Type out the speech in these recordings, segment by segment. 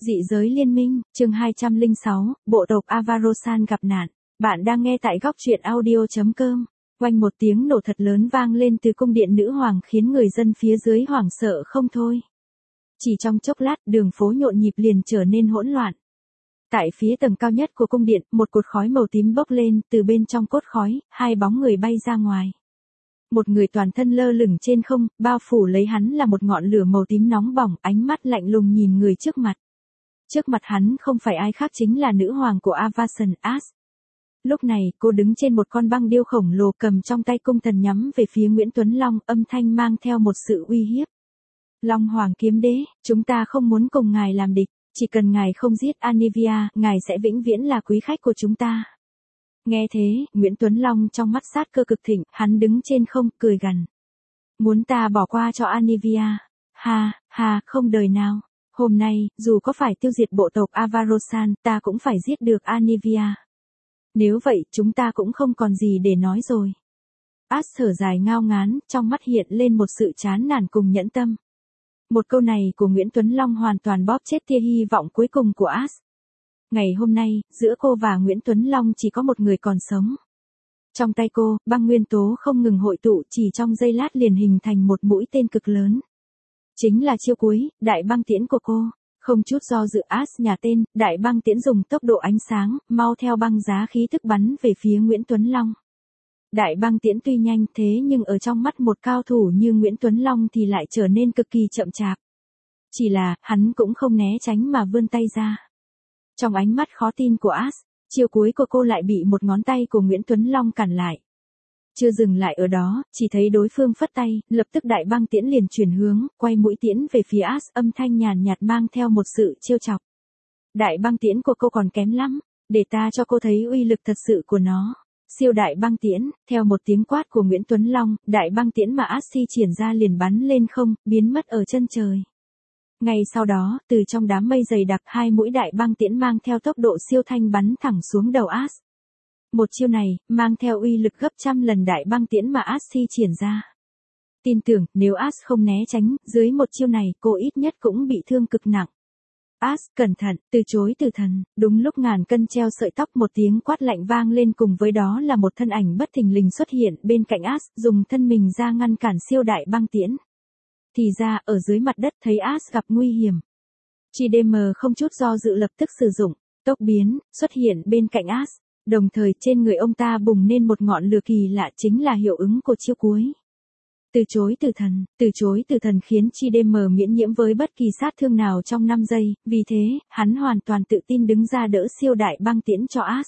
Dị giới liên minh, chương 206, bộ tộc Avarosan gặp nạn. Bạn đang nghe tại góc truyện audio.com. Oanh một tiếng nổ thật lớn vang lên từ cung điện nữ hoàng khiến người dân phía dưới hoảng sợ không thôi. Chỉ trong chốc lát đường phố nhộn nhịp liền trở nên hỗn loạn. Tại phía tầng cao nhất của cung điện, một cột khói màu tím bốc lên, từ bên trong cột khói, hai bóng người bay ra ngoài. Một người toàn thân lơ lửng trên không, bao phủ lấy hắn là một ngọn lửa màu tím nóng bỏng, ánh mắt lạnh lùng nhìn người trước mặt. Trước mặt hắn không phải ai khác chính là nữ hoàng của Avasan, As. Lúc này, cô đứng trên một con băng điêu khổng lồ cầm trong tay cung thần nhắm về phía Nguyễn Tuấn Long, âm thanh mang theo một sự uy hiếp. Long Hoàng Kiếm Đế, chúng ta không muốn cùng ngài làm địch, chỉ cần ngài không giết Anivia, ngài sẽ vĩnh viễn là quý khách của chúng ta. Nghe thế, Nguyễn Tuấn Long trong mắt sát cơ cực thịnh, hắn đứng trên không, cười gằn. Muốn ta bỏ qua cho Anivia? Ha, ha, không đời nào. Hôm nay, dù có phải tiêu diệt bộ tộc Avarosan, ta cũng phải giết được Anivia. Nếu vậy, chúng ta cũng không còn gì để nói rồi. As thở dài ngao ngán, trong mắt hiện lên một sự chán nản cùng nhẫn tâm. Một câu này của Nguyễn Tuấn Long hoàn toàn bóp chết tia hy vọng cuối cùng của As. Ngày hôm nay, giữa cô và Nguyễn Tuấn Long chỉ có một người còn sống. Trong tay cô, băng nguyên tố không ngừng hội tụ, chỉ trong giây lát liền hình thành một mũi tên cực lớn. Chính là chiêu cuối, đại băng tiễn của cô. Không chút do dự As nhả tên, đại băng tiễn dùng tốc độ ánh sáng, mau theo băng giá khí thức bắn về phía Nguyễn Tuấn Long. Đại băng tiễn tuy nhanh thế nhưng ở trong mắt một cao thủ như Nguyễn Tuấn Long thì lại trở nên cực kỳ chậm chạp. Chỉ là, hắn cũng không né tránh mà vươn tay ra. Trong ánh mắt khó tin của As, chiêu cuối của cô lại bị một ngón tay của Nguyễn Tuấn Long cản lại. Chưa dừng lại ở đó, chỉ thấy đối phương phất tay, lập tức đại băng tiễn liền chuyển hướng, quay mũi tiễn về phía As, âm thanh nhàn nhạt mang theo một sự trêu chọc. Đại băng tiễn của cô còn kém lắm, để ta cho cô thấy uy lực thật sự của nó. Siêu đại băng tiễn, theo một tiếng quát của Nguyễn Tuấn Long, đại băng tiễn mà As thi triển ra liền bắn lên không, biến mất ở chân trời. Ngay sau đó, từ trong đám mây dày đặc, hai mũi đại băng tiễn mang theo tốc độ siêu thanh bắn thẳng xuống đầu As. Một chiêu này, mang theo uy lực gấp trăm lần đại băng tiễn mà As thi triển ra. Tin tưởng, nếu As không né tránh, dưới một chiêu này, cô ít nhất cũng bị thương cực nặng. As, cẩn thận, từ chối từ thần, đúng lúc ngàn cân treo sợi tóc một tiếng quát lạnh vang lên, cùng với đó là một thân ảnh bất thình lình xuất hiện bên cạnh As, dùng thân mình ra ngăn cản siêu đại băng tiễn. Thì ra, ở dưới mặt đất thấy As gặp nguy hiểm. GDM không chút do dự lập tức sử dụng, tốc biến, xuất hiện bên cạnh As. Đồng thời trên người ông ta bùng lên một ngọn lửa kỳ lạ, chính là hiệu ứng của chiêu cuối. Từ chối từ thần khiến GDM miễn nhiễm với bất kỳ sát thương nào trong 5 giây, vì thế, hắn hoàn toàn tự tin đứng ra đỡ siêu đại băng tiễn cho As.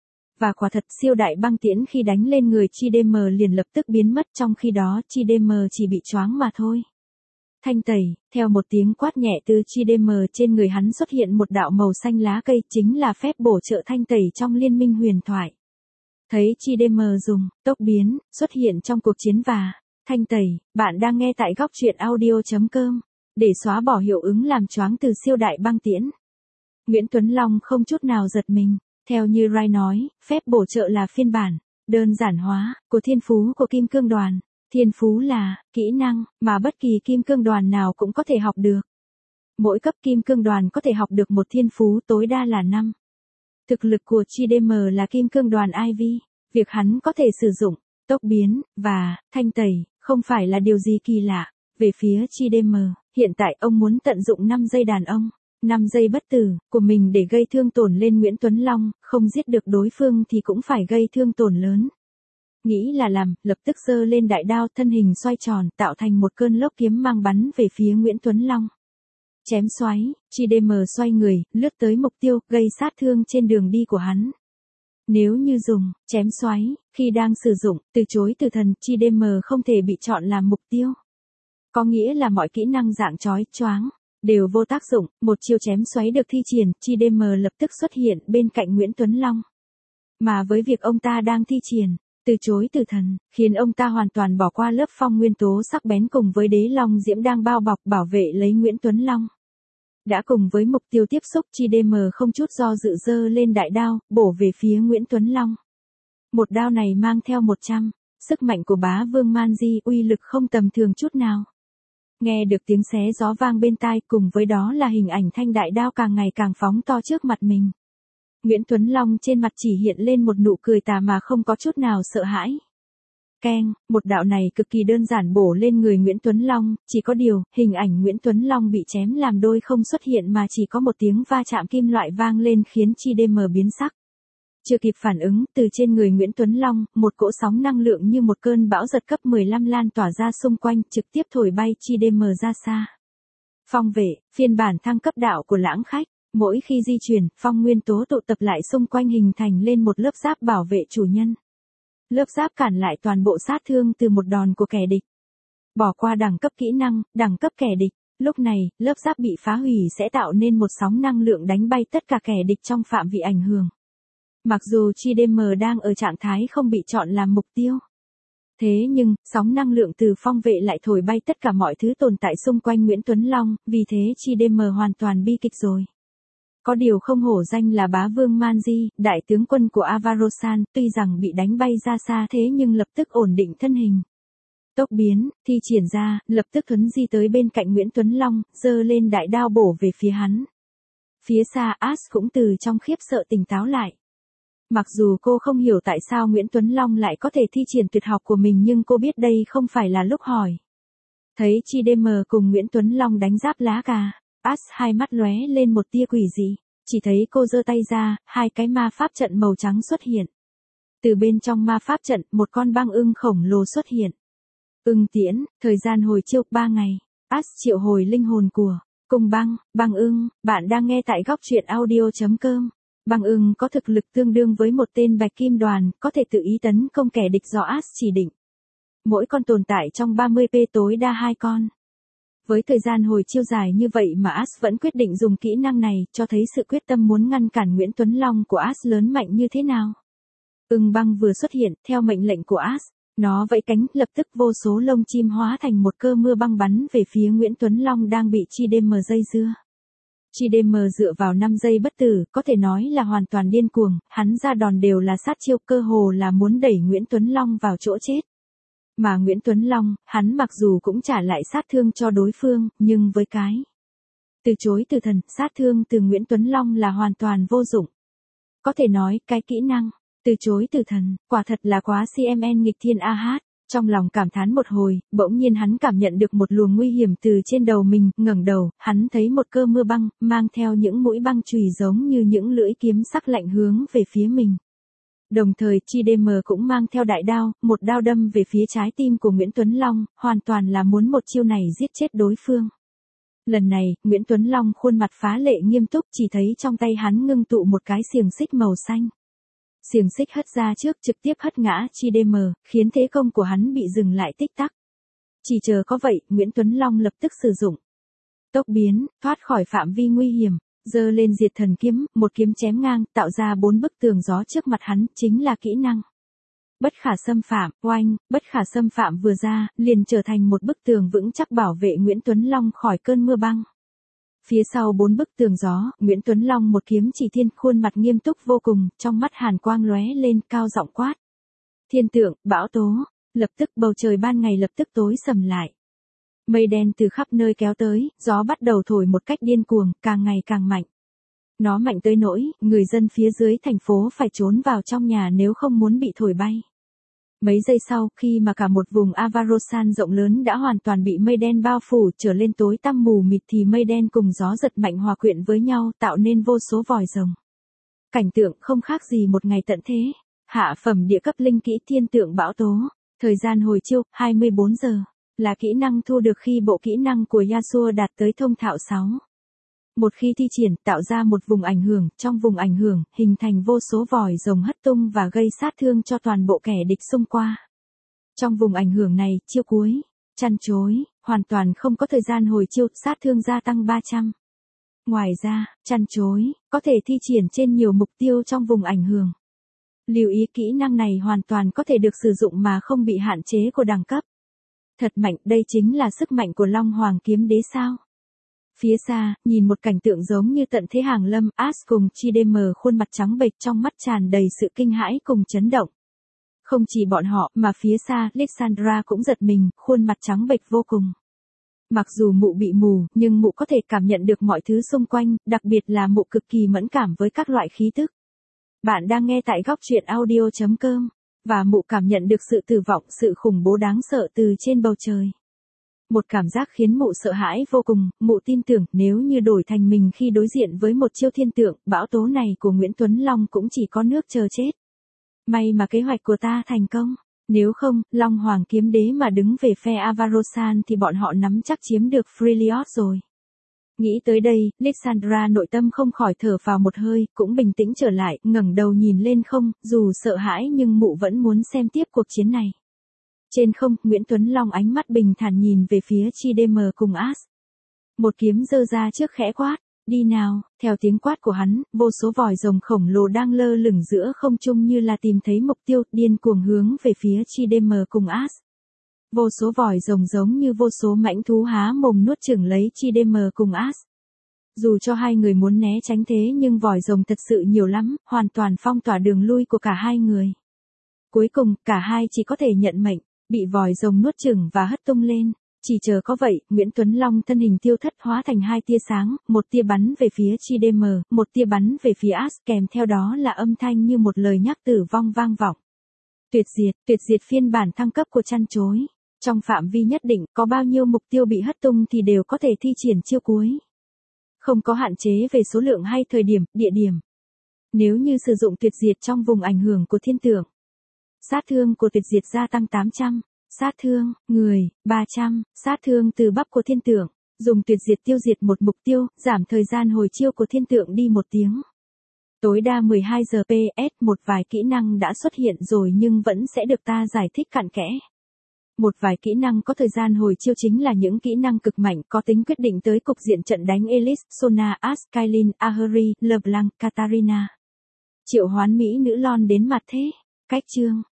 Và quả thật siêu đại băng tiễn khi đánh lên người GDM liền lập tức biến mất, trong khi đó GDM chỉ bị choáng mà thôi. Thanh tẩy, theo một tiếng quát nhẹ từ GDM trên người hắn xuất hiện một đạo màu xanh lá cây, chính là phép bổ trợ thanh tẩy trong liên minh huyền thoại. Thấy GDM dùng, tốc biến, xuất hiện trong cuộc chiến và thanh tẩy, bạn đang nghe tại góc truyện audio.com, để xóa bỏ hiệu ứng làm choáng từ siêu đại băng tiễn. Nguyễn Tuấn Long không chút nào giật mình, theo như Rai nói, phép bổ trợ là phiên bản, đơn giản hóa, của thiên phú của kim cương đoàn. Thiên phú là kỹ năng mà bất kỳ kim cương đoàn nào cũng có thể học được. Mỗi cấp kim cương đoàn có thể học được một thiên phú tối đa là 5. Thực lực của GDM là kim cương đoàn IV, việc hắn có thể sử dụng tốc biến và thanh tẩy không phải là điều gì kỳ lạ. Về phía GDM, hiện tại ông muốn tận dụng 5 giây đàn ông, 5 giây bất tử của mình để gây thương tổn lên Nguyễn Tuấn Long, không giết được đối phương thì cũng phải gây thương tổn lớn. Nghĩ là làm, lập tức giơ lên đại đao, thân hình xoay tròn, tạo thành một cơn lốc kiếm mang bắn về phía Nguyễn Tuấn Long. Chém xoáy, GDM xoay người, lướt tới mục tiêu, gây sát thương trên đường đi của hắn. Nếu như dùng, chém xoáy, khi đang sử dụng, từ chối từ thần, GDM không thể bị chọn làm mục tiêu. Có nghĩa là mọi kỹ năng dạng chói, choáng, đều vô tác dụng, một chiêu chém xoáy được thi triển, GDM lập tức xuất hiện bên cạnh Nguyễn Tuấn Long. Mà với việc ông ta đang thi triển, từ chối từ thần, khiến ông ta hoàn toàn bỏ qua lớp phong nguyên tố sắc bén cùng với đế long diễm đang bao bọc bảo vệ lấy Nguyễn Tuấn Long. Đã cùng với mục tiêu tiếp xúc, GDM không chút do dự giơ lên đại đao, bổ về phía Nguyễn Tuấn Long. Một đao này mang theo 100, sức mạnh của bá vương Manji, uy lực không tầm thường chút nào. Nghe được tiếng xé gió vang bên tai, cùng với đó là hình ảnh thanh đại đao càng ngày càng phóng to trước mặt mình. Nguyễn Tuấn Long trên mặt chỉ hiện lên một nụ cười tà mà không có chút nào sợ hãi. Keng, một đạo này cực kỳ đơn giản bổ lên người Nguyễn Tuấn Long, chỉ có điều, hình ảnh Nguyễn Tuấn Long bị chém làm đôi không xuất hiện mà chỉ có một tiếng va chạm kim loại vang lên khiến Chi-DM biến sắc. Chưa kịp phản ứng, từ trên người Nguyễn Tuấn Long, một cỗ sóng năng lượng như một cơn bão giật cấp 15 lan tỏa ra xung quanh, trực tiếp thổi bay Chi-DM ra xa. Phong vệ, phiên bản thăng cấp đạo của Lãng Khách, mỗi khi di chuyển, phong nguyên tố tụ tập lại xung quanh hình thành lên một lớp giáp bảo vệ chủ nhân. Lớp giáp cản lại toàn bộ sát thương từ một đòn của kẻ địch. Bỏ qua đẳng cấp kỹ năng, đẳng cấp kẻ địch, lúc này, lớp giáp bị phá hủy sẽ tạo nên một sóng năng lượng đánh bay tất cả kẻ địch trong phạm vi ảnh hưởng. Mặc dù Chi-DM đang ở trạng thái không bị chọn làm mục tiêu. Thế nhưng, sóng năng lượng từ phong vệ lại thổi bay tất cả mọi thứ tồn tại xung quanh Nguyễn Tuấn Long, vì thế Chi-DM hoàn toàn bi kịch rồi. Có điều không hổ danh là bá vương Manji, đại tướng quân của Avarosan, tuy rằng bị đánh bay ra xa thế nhưng lập tức ổn định thân hình. Tốc biến, thi triển ra, lập tức thuấn di tới bên cạnh Nguyễn Tuấn Long, giơ lên đại đao bổ về phía hắn. Phía xa Ash cũng từ trong khiếp sợ tỉnh táo lại. Mặc dù cô không hiểu tại sao Nguyễn Tuấn Long lại có thể thi triển tuyệt học của mình nhưng cô biết đây không phải là lúc hỏi. Thấy Chi-DM cùng Nguyễn Tuấn Long đánh giáp lá cà, Ash hai mắt lóe lên một tia quỷ dị, chỉ thấy cô giơ tay ra, hai cái ma pháp trận màu trắng xuất hiện. Từ bên trong ma pháp trận, một con băng ưng khổng lồ xuất hiện. Ưng tiễn, thời gian hồi chiêu 3 ngày. Ash triệu hồi linh hồn của cùng băng ưng, bạn đang nghe tại góc truyện audio.com. Băng ưng có thực lực tương đương với một tên bạch kim đoàn, có thể tự ý tấn công kẻ địch do Ash chỉ định. Mỗi con tồn tại trong 30p tối đa 2 con. Với thời gian hồi chiêu dài như vậy mà Ash vẫn quyết định dùng kỹ năng này, cho thấy sự quyết tâm muốn ngăn cản Nguyễn Tuấn Long của Ash lớn mạnh như thế nào. Ưng băng vừa xuất hiện, theo mệnh lệnh của Ash, nó vẫy cánh, lập tức vô số lông chim hóa thành một cơn mưa băng bắn về phía Nguyễn Tuấn Long đang bị Chi-DM dây dưa. Chi-DM dựa vào 5 giây bất tử, có thể nói là hoàn toàn điên cuồng, hắn ra đòn đều là sát chiêu, cơ hồ là muốn đẩy Nguyễn Tuấn Long vào chỗ chết. Mà Nguyễn Tuấn Long, hắn mặc dù cũng trả lại sát thương cho đối phương, nhưng với cái từ chối từ thần, sát thương từ Nguyễn Tuấn Long là hoàn toàn vô dụng. Có thể nói, cái kỹ năng từ chối từ thần, quả thật là quá CMN nghịch thiên AH. Trong lòng cảm thán một hồi, bỗng nhiên hắn cảm nhận được một luồng nguy hiểm từ trên đầu mình, ngẩng đầu, hắn thấy một cơn mưa băng, mang theo những mũi băng chùy giống như những lưỡi kiếm sắc lạnh hướng về phía mình. Đồng thời Chi-DM cũng mang theo đại đao, một đao đâm về phía trái tim của Nguyễn Tuấn Long, hoàn toàn là muốn một chiêu này giết chết đối phương. Lần này, Nguyễn Tuấn Long khuôn mặt phá lệ nghiêm túc, chỉ thấy trong tay hắn ngưng tụ một cái xiềng xích màu xanh. Xiềng xích hất ra trước trực tiếp hất ngã Chi-DM, khiến thế công của hắn bị dừng lại tích tắc. Chỉ chờ có vậy, Nguyễn Tuấn Long lập tức sử dụng tốc biến, thoát khỏi phạm vi nguy hiểm, giơ lên diệt thần kiếm, một kiếm chém ngang, tạo ra 4 bức tường gió trước mặt hắn, chính là kỹ năng bất khả xâm phạm. Oanh, bất khả xâm phạm vừa ra, liền trở thành một bức tường vững chắc bảo vệ Nguyễn Tuấn Long khỏi cơn mưa băng. Phía sau 4 bức tường gió, Nguyễn Tuấn Long một kiếm chỉ thiên, khuôn mặt nghiêm túc vô cùng, trong mắt hàn quang lóe lên, cao giọng quát. Thiên tượng, bão tố, lập tức bầu trời ban ngày lập tức tối sầm lại. Mây đen từ khắp nơi kéo tới, gió bắt đầu thổi một cách điên cuồng, càng ngày càng mạnh. Nó mạnh tới nỗi, người dân phía dưới thành phố phải trốn vào trong nhà nếu không muốn bị thổi bay. Mấy giây sau, khi mà cả một vùng Avarosan rộng lớn đã hoàn toàn bị mây đen bao phủ trở lên tối tăm mù mịt thì mây đen cùng gió giật mạnh hòa quyện với nhau tạo nên vô số vòi rồng. Cảnh tượng không khác gì một ngày tận thế. Hạ phẩm địa cấp linh kỹ thiên tượng bão tố. Thời gian hồi chiêu, 24 giờ. Là kỹ năng thu được khi bộ kỹ năng của Yasuo đạt tới thông thạo 6. Một khi thi triển, tạo ra một vùng ảnh hưởng, trong vùng ảnh hưởng, hình thành vô số vòi rồng hất tung và gây sát thương cho toàn bộ kẻ địch xung qua. Trong vùng ảnh hưởng này, chiêu cuối, chăn chối, hoàn toàn không có thời gian hồi chiêu, sát thương gia tăng 300. Ngoài ra, chăn chối, có thể thi triển trên nhiều mục tiêu trong vùng ảnh hưởng. Lưu ý kỹ năng này hoàn toàn có thể được sử dụng mà không bị hạn chế của đẳng cấp. Thật mạnh, đây chính là sức mạnh của Long Hoàng kiếm đế sao. Phía xa, nhìn một cảnh tượng giống như tận thế hàng lâm, Ash cùng Chi-DM khuôn mặt trắng bệch trong mắt tràn đầy sự kinh hãi cùng chấn động. Không chỉ bọn họ, mà phía xa, Lysandra cũng giật mình, khuôn mặt trắng bệch vô cùng. Mặc dù mụ bị mù, nhưng mụ có thể cảm nhận được mọi thứ xung quanh, đặc biệt là mụ cực kỳ mẫn cảm với các loại khí tức. Bạn đang nghe tại góc truyện audio.com, và mụ cảm nhận được sự tử vong, sự khủng bố đáng sợ từ trên bầu trời. Một cảm giác khiến mụ sợ hãi vô cùng, mụ tin tưởng nếu như đổi thành mình khi đối diện với một chiêu thiên tượng, bão tố này của Nguyễn Tuấn Long cũng chỉ có nước chờ chết. May mà kế hoạch của ta thành công. Nếu không, Long Hoàng kiếm đế mà đứng về phe Avarosan thì bọn họ nắm chắc chiếm được Freljord rồi. Nghĩ tới đây, Lysandra nội tâm không khỏi thở phào một hơi, cũng bình tĩnh trở lại, ngẩng đầu nhìn lên không, dù sợ hãi nhưng mụ vẫn muốn xem tiếp cuộc chiến này. Trên không, Nguyễn Tuấn Long ánh mắt bình thản nhìn về phía Chidem cùng As. Một kiếm giơ ra trước khẽ quát, đi nào, theo tiếng quát của hắn, vô số vòi rồng khổng lồ đang lơ lửng giữa không trung như là tìm thấy mục tiêu, điên cuồng hướng về phía Chidem cùng As. Vô số vòi rồng giống như vô số mãnh thú há mồm nuốt chửng lấy Chidem cùng As. Dù cho hai người muốn né tránh thế nhưng vòi rồng thật sự nhiều lắm, hoàn toàn phong tỏa đường lui của cả hai người. Cuối cùng, cả hai chỉ có thể nhận mệnh, bị vòi rồng nuốt chửng và hất tung lên. Chỉ chờ có vậy, Nguyễn Tuấn Long thân hình tiêu thất hóa thành hai tia sáng, một tia bắn về phía Chidem, một tia bắn về phía As, kèm theo đó là âm thanh như một lời nhắc tử vong vang vọng. Tuyệt diệt phiên bản thăng cấp của chăn chối. Trong phạm vi nhất định, có bao nhiêu mục tiêu bị hất tung thì đều có thể thi triển chiêu cuối. Không có hạn chế về số lượng hay thời điểm, địa điểm. Nếu như sử dụng tuyệt diệt trong vùng ảnh hưởng của thiên tượng, sát thương của tuyệt diệt gia tăng 800. Sát thương, người, 300, sát thương từ bắp của thiên tượng, dùng tuyệt diệt tiêu diệt một mục tiêu, giảm thời gian hồi chiêu của thiên tượng đi 1 tiếng. Tối đa 12 giờ PS, một vài kỹ năng đã xuất hiện rồi nhưng vẫn sẽ được ta giải thích cặn kẽ. Một vài kỹ năng có thời gian hồi chiêu chính là những kỹ năng cực mạnh có tính quyết định tới cục diện trận đánh Elise, Sona, As, Kailin, Ahuri, LeBlanc, Katarina. Triệu hoán Mỹ nữ Lon đến mặt thế. Cách chương.